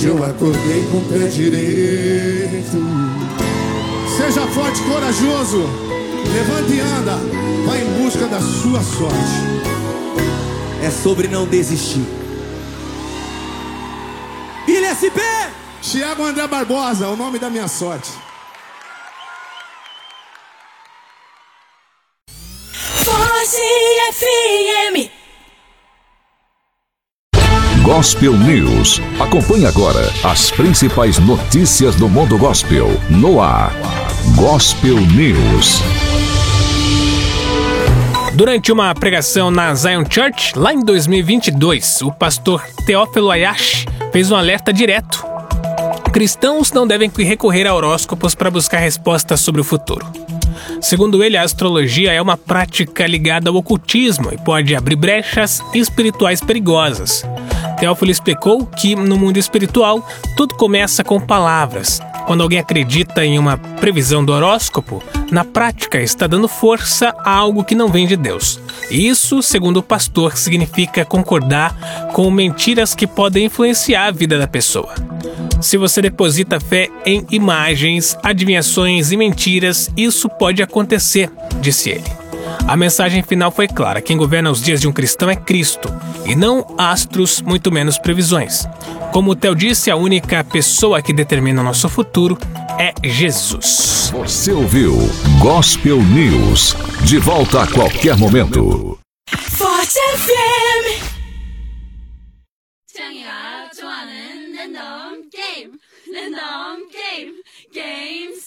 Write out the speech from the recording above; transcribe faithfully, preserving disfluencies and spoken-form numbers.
Hoje eu acordei com o pé direito. Seja forte e corajoso. Levante e anda. Vai em busca da sua sorte. É sobre não desistir. Ilha S P! Thiago André Barbosa, o nome da minha sorte. Forte F M. Gospel News. Acompanhe agora as principais notícias do mundo gospel no ar. Gospel News. Durante uma pregação na Zion Church, lá em dois mil e vinte e dois, o pastor Teófilo Ayashi fez um alerta direto. Cristãos não devem recorrer a horóscopos para buscar respostas sobre o futuro. Segundo ele, a astrologia é uma prática ligada ao ocultismo e pode abrir brechas espirituais perigosas. Teófilo explicou que, no mundo espiritual, tudo começa com palavras. Quando alguém acredita em uma previsão do horóscopo, na prática está dando força a algo que não vem de Deus. Isso, segundo o pastor, significa concordar com mentiras que podem influenciar a vida da pessoa. Se você deposita fé em imagens, adivinhações e mentiras, isso pode acontecer, disse ele. A mensagem final foi clara: quem governa os dias de um cristão é Cristo, e não astros, muito menos previsões. Como o Theo disse, a única pessoa que determina o nosso futuro é Jesus. Você ouviu Gospel News. De volta a qualquer momento. Forte F M. 창이가 좋아하는 랜덤 게임, 랜덤 게임, 게임